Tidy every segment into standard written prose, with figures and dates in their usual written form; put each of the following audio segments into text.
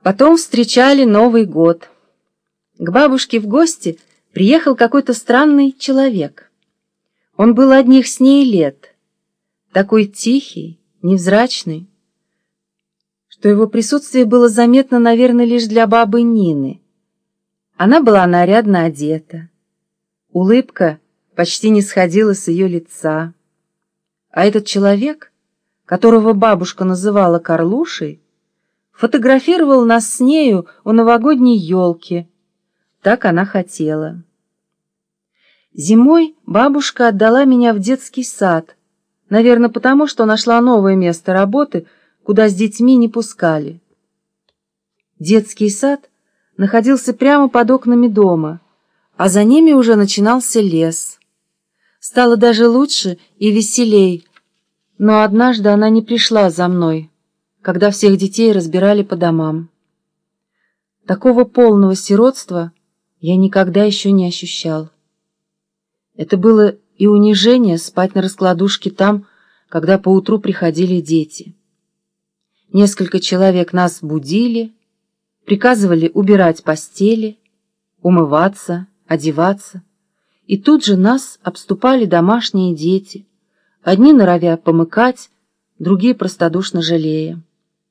Потом встречали Новый год. К бабушке в гости приехал какой-то странный человек. Он был одних с ней лет, такой тихий, невзрачный, что его присутствие было заметно, наверное, лишь для бабы Нины. Она была нарядно одета. Улыбка почти не сходила с ее лица. А этот человек, которого бабушка называла Карлушей, фотографировал нас с нею у новогодней елки. Так она хотела. Зимой бабушка отдала меня в детский сад, наверное, потому что нашла новое место работы, куда с детьми не пускали. Детский сад находился прямо под окнами дома, а за ними уже начинался лес. Стало даже лучше и веселей, но однажды она не пришла за мной, когда всех детей разбирали по домам. Такого полного сиротства я никогда еще не ощущал. Это было и унижение спать на раскладушке там, когда поутру приходили дети. Несколько человек нас будили, приказывали убирать постели, умываться, одеваться, и тут же нас обступали домашние дети, одни норовя помыкать, другие простодушно жалея.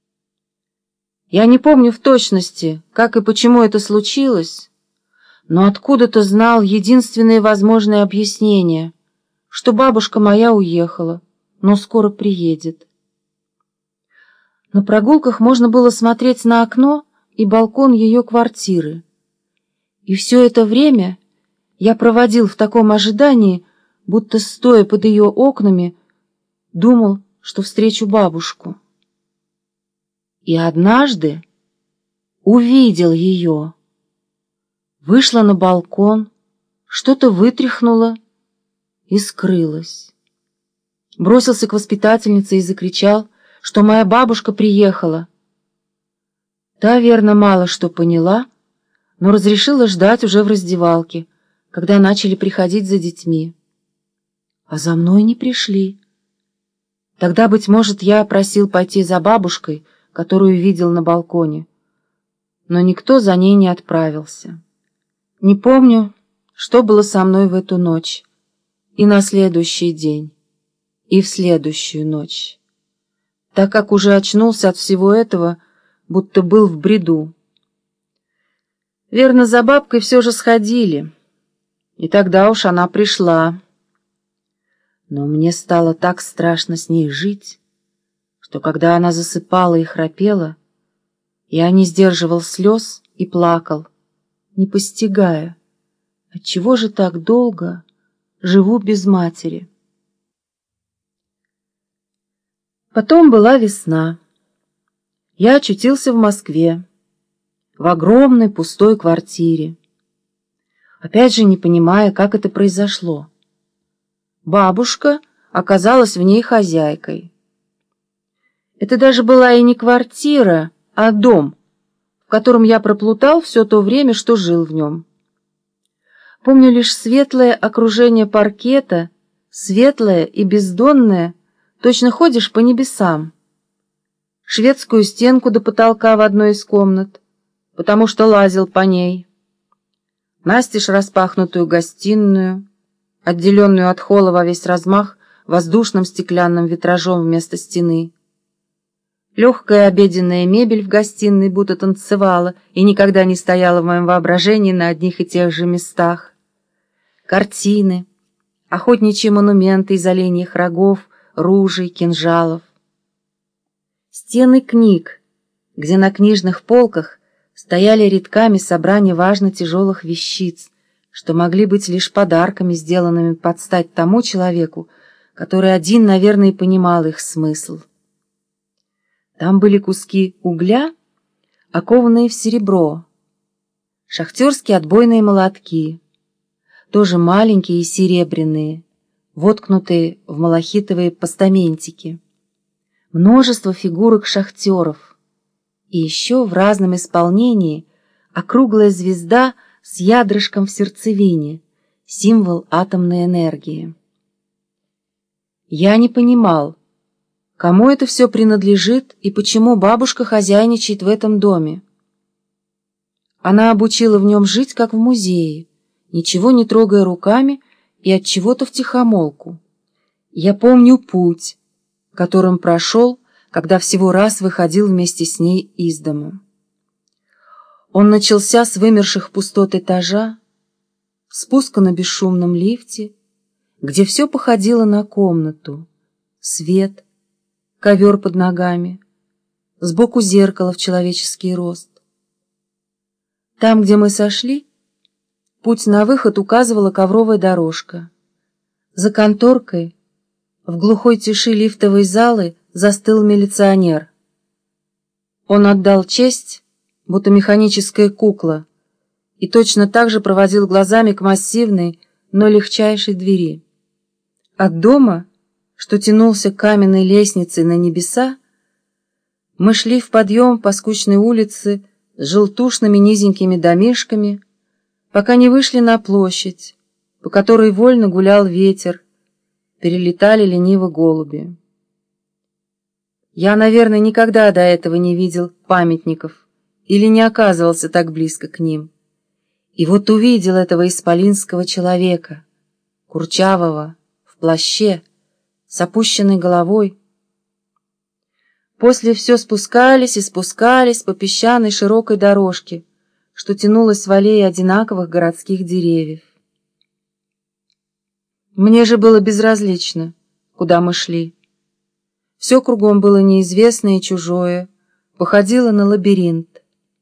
Я не помню в точности, как и почему это случилось, но откуда-то знал единственное возможное объяснение, что бабушка моя уехала, но скоро приедет. На прогулках можно было смотреть на окно и балкон ее квартиры. И все это время я проводил в таком ожидании, будто, стоя под ее окнами, думал, что встречу бабушку. И однажды увидел ее. Вышла на балкон, что-то вытряхнула и скрылась. Бросился к воспитательнице и закричал, что моя бабушка приехала. Та, верно, мало что поняла, но разрешила ждать уже в раздевалке, когда начали приходить за детьми. А за мной не пришли. Тогда, быть может, я просил пойти за бабушкой, которую видел на балконе, но никто за ней не отправился. Не помню, что было со мной в эту ночь, и на следующий день, и в следующую ночь, так как уже очнулся от всего этого, будто был в бреду. Верно, за бабкой все же сходили, и тогда уж она пришла. Но мне стало так страшно с ней жить, что когда она засыпала и храпела, я не сдерживал слез и плакал, не постигая, отчего же так долго живу без матери. Потом была весна. Я очутился в Москве, в огромной пустой квартире, опять же не понимая, как это произошло. Бабушка оказалась в ней хозяйкой. Это даже была и не квартира, а дом, в котором я проплутал все то время, что жил в нем. Помню лишь светлое окружение паркета, светлое и бездонное, точно ходишь по небесам. Шведскую стенку до потолка в одной из комнат, потому что лазил по ней. Настежь распахнутую гостиную, отделенную от холла во весь размах воздушным стеклянным витражом вместо стены. Легкая обеденная мебель в гостиной будто танцевала и никогда не стояла в моем воображении на одних и тех же местах. Картины, охотничьи монументы из оленьих рогов, ружей, кинжалов. Стены книг, где на книжных полках стояли рядками собрания важно тяжелых вещиц, что могли быть лишь подарками, сделанными под стать тому человеку, который один, наверное, и понимал их смысл. Там были куски угля, окованные в серебро, шахтерские отбойные молотки, тоже маленькие и серебряные, воткнутые в малахитовые постаментики, множество фигурок шахтеров и еще в разном исполнении округлая звезда с ядрышком в сердцевине, символ атомной энергии. Я не понимал, кому это все принадлежит и почему бабушка хозяйничает в этом доме. Она обучила в нем жить, как в музее, ничего не трогая руками и от чего-то втихомолку. Я помню путь, которым прошел, когда всего раз выходил вместе с ней из дому. Он начался с вымерших пустот этажа, спуска на бесшумном лифте, где все походило на комнату: свет, ковер под ногами, сбоку зеркало в человеческий рост. Там, где мы сошли, путь на выход указывала ковровая дорожка. За конторкой, в глухой тиши лифтовой залы, застыл милиционер. Он отдал честь, будто механическая кукла, и точно так же проводил глазами к массивной, но легчайшей двери. От дома, что тянулся каменной лестницей на небеса, мы шли в подъем по скучной улице с желтушными низенькими домишками, пока не вышли на площадь, по которой вольно гулял ветер, перелетали лениво голуби. Я, наверное, никогда до этого не видел памятников или не оказывался так близко к ним. И вот увидел этого исполинского человека, курчавого, в плаще, с опущенной головой. После все спускались и спускались по песчаной широкой дорожке, что тянулась в аллее одинаковых городских деревьев. Мне же было безразлично, куда мы шли. Все кругом было неизвестное и чужое, походило на лабиринт.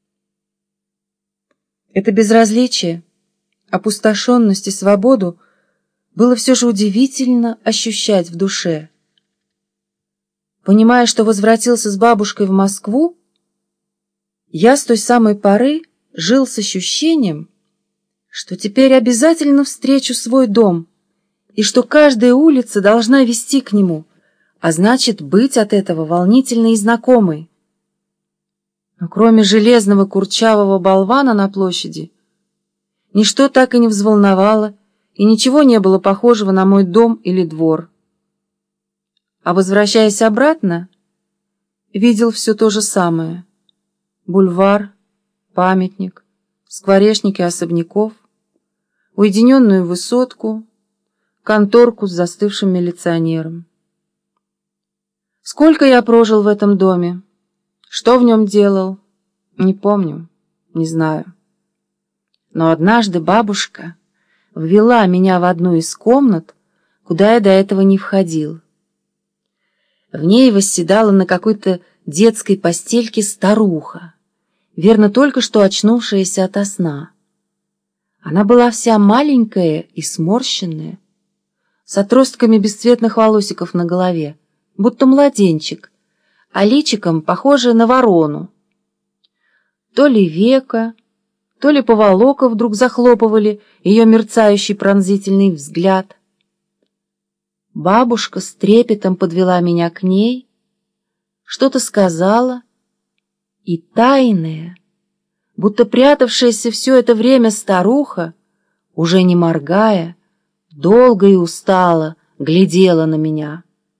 Это безразличие, опустошенность и свободу было все же удивительно ощущать в душе. Понимая, что возвратился с бабушкой в Москву, я с той самой поры жил с ощущением, что теперь обязательно встречу свой дом, и что каждая улица должна вести к нему, а значит, быть от этого волнительной и знакомой. Но кроме железного курчавого болвана на площади, ничто так и не взволновало, и ничего не было похожего на мой дом или двор. А возвращаясь обратно, видел все то же самое: бульвар, памятник, скворечники особняков, уединенную высотку, конторку с застывшим милиционером. Сколько я прожил в этом доме, что в нем делал, не помню, не знаю. Но однажды бабушка ввела меня в одну из комнат, куда я до этого не входил. В ней восседала на какой-то детской постельке старуха, верно, только что очнувшаяся ото сна. Она была вся маленькая и сморщенная, с отростками бесцветных волосиков на голове, будто младенчик, а личиком похожая на ворону. То ли века, то ли поволока вдруг захлопывали ее мерцающий пронзительный взгляд. Бабушка с трепетом подвела меня к ней, что-то сказала, и тайная, будто прятавшаяся все это время старуха, уже не моргая, долго и устало глядела на меня.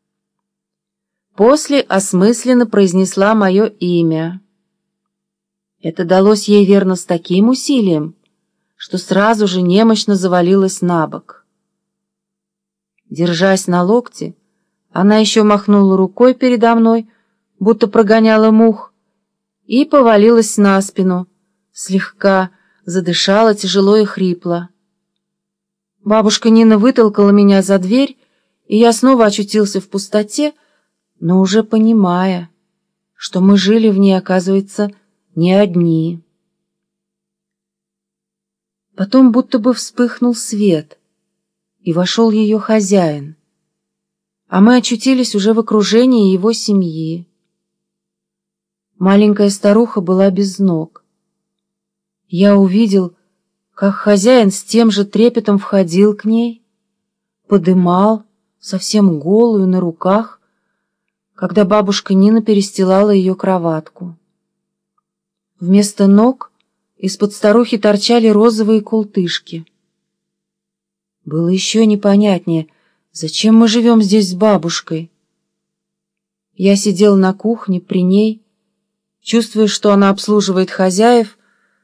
После осмысленно произнесла мое имя. Это далось ей верно с таким усилием, что сразу же немощно завалилась на бок. Держась на локте, она еще махнула рукой передо мной, будто прогоняла мух, и повалилась на спину, слегка задышала тяжело и хрипло. Бабушка Нина вытолкала меня за дверь, и я снова очутился в пустоте, но уже понимая, что мы жили в ней, оказывается, не одни. Потом будто бы вспыхнул свет, и вошел ее хозяин, а мы очутились уже в окружении его семьи. Маленькая старуха была без ног. Я увидел, как хозяин с тем же трепетом входил к ней, подымал, совсем голую на руках, когда бабушка Нина перестилала ее кроватку. Вместо ног из-под старухи торчали розовые култышки. Было еще непонятнее, зачем мы живем здесь с бабушкой. Я сидел на кухне при ней, чувствуя, что она обслуживает хозяев,